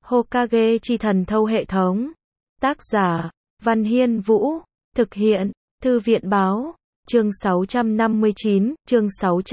Hokage chi thần thâu hệ thống. Tác giả, Văn Hiên Vũ. Thực hiện, Thư viện Báo. Chương 659, chương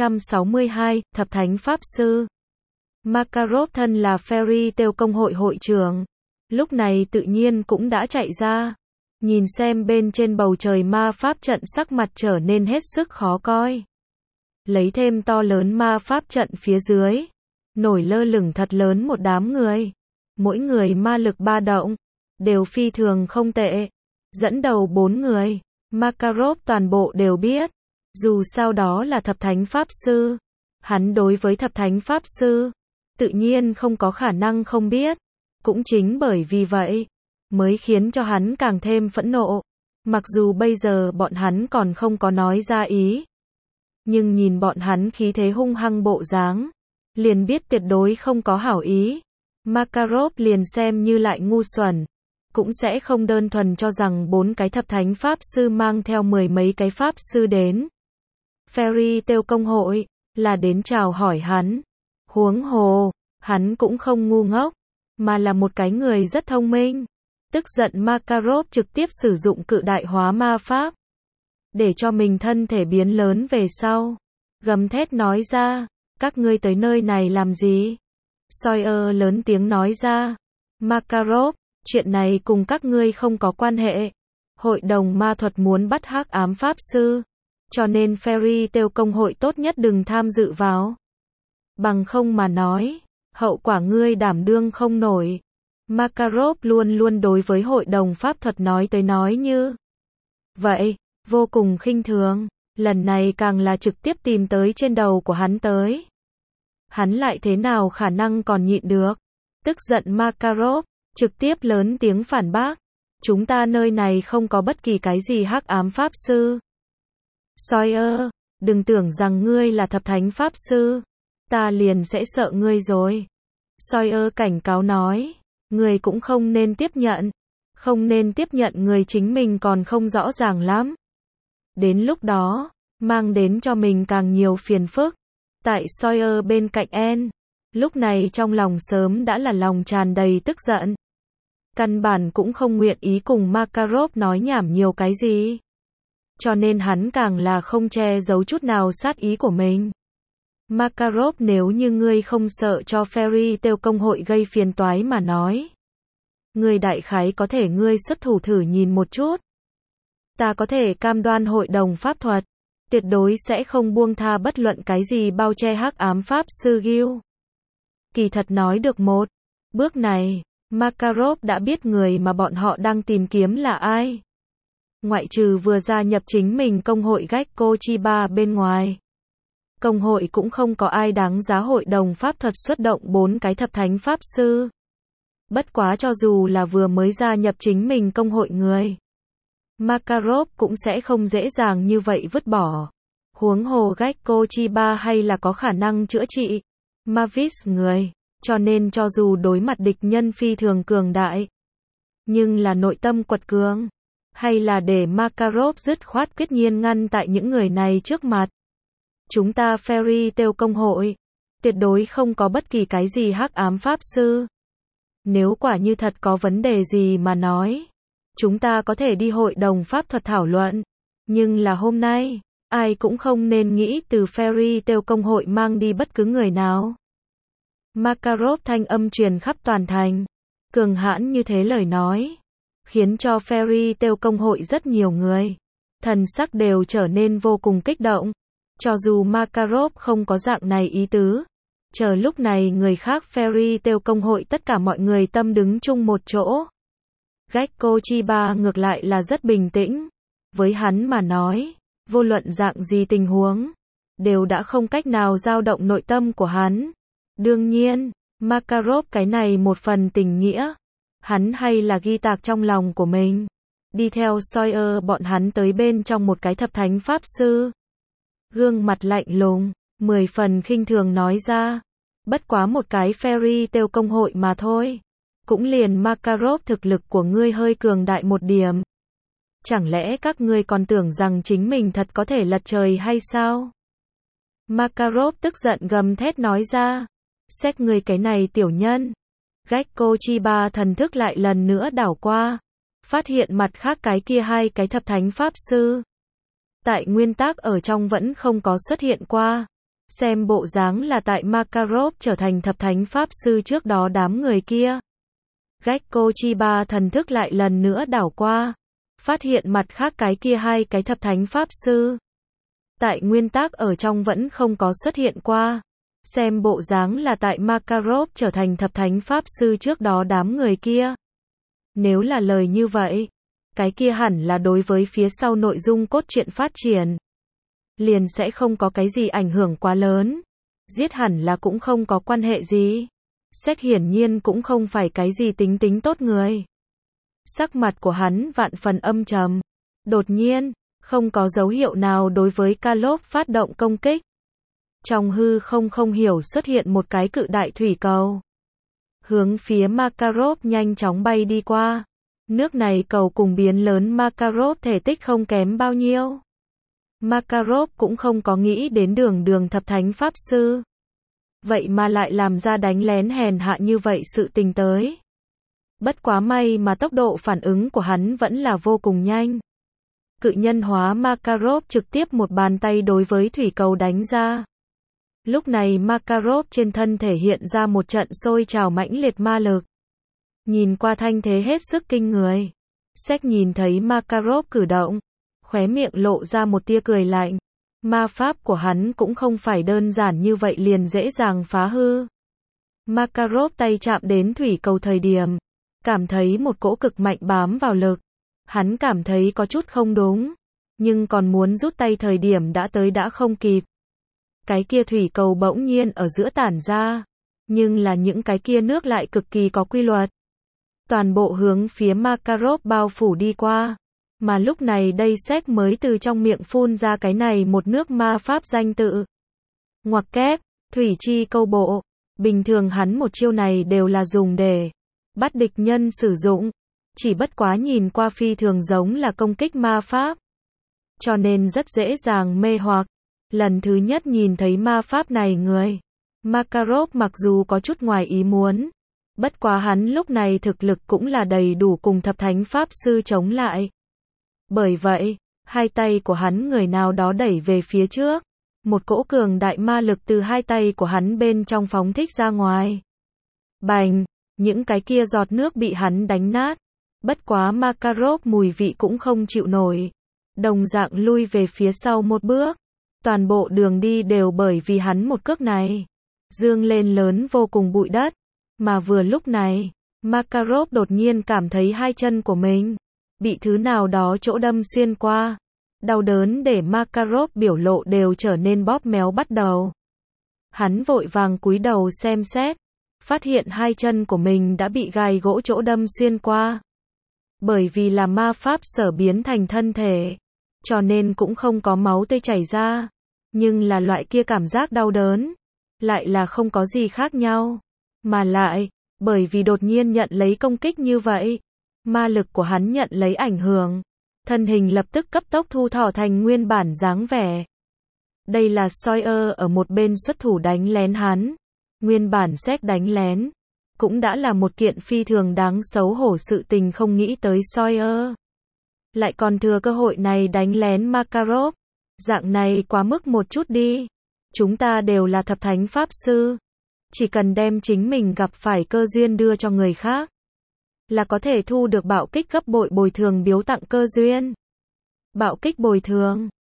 662, Thập Thánh Pháp Sư. Makarov thân là Fairy Tail công hội hội trưởng. Lúc này tự nhiên cũng đã chạy ra. Nhìn xem bên trên bầu trời ma pháp trận, sắc mặt trở nên hết sức khó coi. Lấy thêm to lớn ma pháp trận phía dưới. Nổi lơ lửng thật lớn một đám người. Mỗi người ma lực ba động. Đều phi thường không tệ. Dẫn đầu 4 người. Makarov toàn bộ đều biết. Dù sao đó là thập thánh pháp sư. Hắn đối với thập thánh pháp sư tự nhiên không có khả năng không biết. Cũng chính bởi vì vậy mới khiến cho hắn càng thêm phẫn nộ. Mặc dù bây giờ bọn hắn còn không có nói ra ý, nhưng nhìn bọn hắn khí thế hung hăng bộ dáng, liền biết tuyệt đối không có hảo ý. Makarov liền xem như lại ngu xuẩn, cũng sẽ không đơn thuần cho rằng 4 cái thập thánh pháp sư mang theo 10 mấy cái pháp sư đến Fairy Tail công hội là đến chào hỏi hắn. Huống hồ, hắn cũng không ngu ngốc, mà là một cái người rất thông minh. Tức giận Makarov trực tiếp sử dụng cự đại hóa ma pháp, để cho mình thân thể biến lớn về sau. Gầm thét nói ra, các ngươi tới nơi này làm gì? Sawyer lớn tiếng nói ra, Makarov, chuyện này cùng các ngươi không có quan hệ. Hội đồng ma thuật muốn bắt hắc ám pháp sư, cho nên Fairy Tail công hội tốt nhất đừng tham dự vào. Bằng không mà nói, hậu quả ngươi đảm đương không nổi. Makarov luôn luôn đối với hội đồng pháp thuật nói tới nói như vậy, vô cùng khinh thường. Lần này càng là trực tiếp tìm tới trên đầu của hắn tới. Hắn lại thế nào khả năng còn nhịn được? Tức giận Makarov trực tiếp lớn tiếng phản bác. Chúng ta nơi này không có bất kỳ cái gì hắc ám pháp sư. Sawyer, đừng tưởng rằng ngươi là thập thánh pháp sư, ta liền sẽ sợ ngươi rồi. Sawyer cảnh cáo nói, người cũng không nên tiếp nhận. Không nên tiếp nhận người chính mình còn không rõ ràng lắm. Đến lúc đó, mang đến cho mình càng nhiều phiền phức. Tại Sawyer bên cạnh Anne, lúc này trong lòng sớm đã là lòng tràn đầy tức giận. Căn bản cũng không nguyện ý cùng Makarov nói nhảm nhiều cái gì. Cho nên hắn càng là không che giấu chút nào sát ý của mình. Makarov, nếu như ngươi không sợ cho Fairy Tail công hội gây phiền toái mà nói, ngươi đại khái có thể ngươi xuất thủ thử nhìn một chút. Ta có thể cam đoan hội đồng pháp thuật tuyệt đối sẽ không buông tha bất luận cái gì bao che hắc ám pháp sư Guild. Kỳ thật nói được một bước này, Makarov đã biết người mà bọn họ đang tìm kiếm là ai. Ngoại trừ vừa gia nhập chính mình công hội Gekko Chiba bên ngoài, công hội cũng không có ai đáng giá hội đồng pháp thuật xuất động 4 cái thập thánh pháp sư. Bất quá cho dù là vừa mới gia nhập chính mình công hội người, Makarov cũng sẽ không dễ dàng như vậy vứt bỏ. Huống hồ Gekko Chiba hay là có khả năng chữa trị Mavis người, cho nên cho dù đối mặt địch nhân phi thường cường đại, nhưng là nội tâm quật cường, hay là để Makarov dứt khoát quyết nhiên ngăn tại những người này trước mặt. Chúng ta Fairy Tail công hội tuyệt đối không có bất kỳ cái gì hắc ám pháp sư. Nếu quả như thật có vấn đề gì mà nói, chúng ta có thể đi hội đồng pháp thuật thảo luận. Nhưng là hôm nay, ai cũng không nên nghĩ từ Fairy Tail công hội mang đi bất cứ người nào. Makarov thanh âm truyền khắp toàn thành. Cường hãn như thế lời nói, khiến cho Fairy Tail công hội rất nhiều người thần sắc đều trở nên vô cùng kích động. Cho dù Makarov không có dạng này ý tứ, chờ lúc này người khác Fairy Tail công hội tất cả mọi người tâm đứng chung một chỗ. Gekko Chiba ngược lại là rất bình tĩnh. Với hắn mà nói, vô luận dạng gì tình huống, đều đã không cách nào dao động nội tâm của hắn. Đương nhiên, Makarov cái này một phần tình nghĩa, hắn hay là ghi tạc trong lòng của mình. Đi theo Sawyer bọn hắn tới bên trong một cái thập thánh pháp sư. Gương mặt lạnh lùng, 10 phần khinh thường nói ra, bất quá một cái Fairy Tail công hội mà thôi. Cũng liền Makarov thực lực của ngươi hơi cường đại một điểm. Chẳng lẽ các ngươi còn tưởng rằng chính mình thật có thể lật trời hay sao? Makarov tức giận gầm thét nói ra, xét ngươi cái này tiểu nhân, Gekko Chiba thần thức lại lần nữa đảo qua, phát hiện mặt khác cái kia hai cái thập thánh pháp sư. Tại nguyên tắc ở trong vẫn không có xuất hiện qua. Xem bộ dáng là tại Makarov trở thành thập thánh pháp sư trước đó đám người kia. Gekko Chiba thần thức lại lần nữa đảo qua, phát hiện mặt khác cái kia hai cái thập thánh pháp sư. Tại nguyên tắc ở trong vẫn không có xuất hiện qua. Xem bộ dáng là tại Makarov trở thành thập thánh pháp sư trước đó đám người kia. Nếu là lời như vậy, cái kia hẳn là đối với phía sau nội dung cốt truyện phát triển. Liền sẽ không có cái gì ảnh hưởng quá lớn. Giết hẳn là cũng không có quan hệ gì. Séc hiển nhiên cũng không phải cái gì tính tính tốt người. Sắc mặt của hắn vạn phần âm trầm. Đột nhiên, không có dấu hiệu nào đối với Kalov phát động công kích. Trong hư không hiểu xuất hiện một cái cự đại thủy cầu. Hướng phía Makarov nhanh chóng bay đi qua. Nước này cầu cùng biến lớn Makarov thể tích không kém bao nhiêu. Makarov cũng không có nghĩ đến đường thập thánh pháp sư. Vậy mà lại làm ra đánh lén hèn hạ như vậy sự tình tới. Bất quá may mà tốc độ phản ứng của hắn vẫn là vô cùng nhanh. Cự nhân hóa Makarov trực tiếp một bàn tay đối với thủy cầu đánh ra. Lúc này Makarov trên thân thể hiện ra một trận sôi trào mãnh liệt ma lực. Nhìn qua thanh thế hết sức kinh người. Séc nhìn thấy Makarov cử động, khóe miệng lộ ra một tia cười lạnh. Ma pháp của hắn cũng không phải đơn giản như vậy liền dễ dàng phá hư. Makarov tay chạm đến thủy cầu thời điểm, cảm thấy một cỗ cực mạnh bám vào lực. Hắn cảm thấy có chút không đúng, nhưng còn muốn rút tay thời điểm đã tới đã không kịp. Cái kia thủy cầu bỗng nhiên ở giữa tản ra, nhưng là những cái kia nước lại cực kỳ có quy luật. Toàn bộ hướng phía Makarov bao phủ đi qua. Mà lúc này đây Séc mới từ trong miệng phun ra cái này một nước ma pháp danh tự. Ngoặc kép, thủy chi câu bộ. Bình thường hắn một chiêu này đều là dùng để bắt địch nhân sử dụng. Chỉ bất quá nhìn qua phi thường giống là công kích ma pháp. Cho nên rất dễ dàng mê hoặc. Lần thứ nhất nhìn thấy ma pháp này người. Makarov mặc dù có chút ngoài ý muốn. Bất quá hắn lúc này thực lực cũng là đầy đủ cùng thập thánh pháp sư chống lại. Bởi vậy, hai tay của hắn người nào đó đẩy về phía trước. Một cỗ cường đại ma lực từ hai tay của hắn bên trong phóng thích ra ngoài. Bành, những cái kia giọt nước bị hắn đánh nát. Bất quá Makarov mùi vị cũng không chịu nổi. Đồng dạng lui về phía sau một bước. Toàn bộ đường đi đều bởi vì hắn một cước này. Dương lên lớn vô cùng bụi đất. Mà vừa lúc này, Makarov đột nhiên cảm thấy hai chân của mình bị thứ nào đó chỗ đâm xuyên qua. Đau đớn để Makarov biểu lộ đều trở nên bóp méo bắt đầu. Hắn vội vàng cúi đầu xem xét, phát hiện hai chân của mình đã bị gai gỗ chỗ đâm xuyên qua. Bởi vì là ma pháp sở biến thành thân thể, cho nên cũng không có máu tươi chảy ra. Nhưng là loại kia cảm giác đau đớn, lại là không có gì khác nhau. Mà lại, bởi vì đột nhiên nhận lấy công kích như vậy, ma lực của hắn nhận lấy ảnh hưởng. Thân hình lập tức cấp tốc thu thỏ thành nguyên bản dáng vẻ. Đây là Sawyer ở một bên xuất thủ đánh lén hắn. Nguyên bản Séc đánh lén, cũng đã là một kiện phi thường đáng xấu hổ sự tình không nghĩ tới Sawyer. Lại còn thừa cơ hội này đánh lén Makarov. Dạng này quá mức một chút đi. Chúng ta đều là thập thánh pháp sư. Chỉ cần đem chính mình gặp phải cơ duyên đưa cho người khác, là có thể thu được bạo kích gấp bội bồi thường biếu tặng cơ duyên. Bạo kích bồi thường.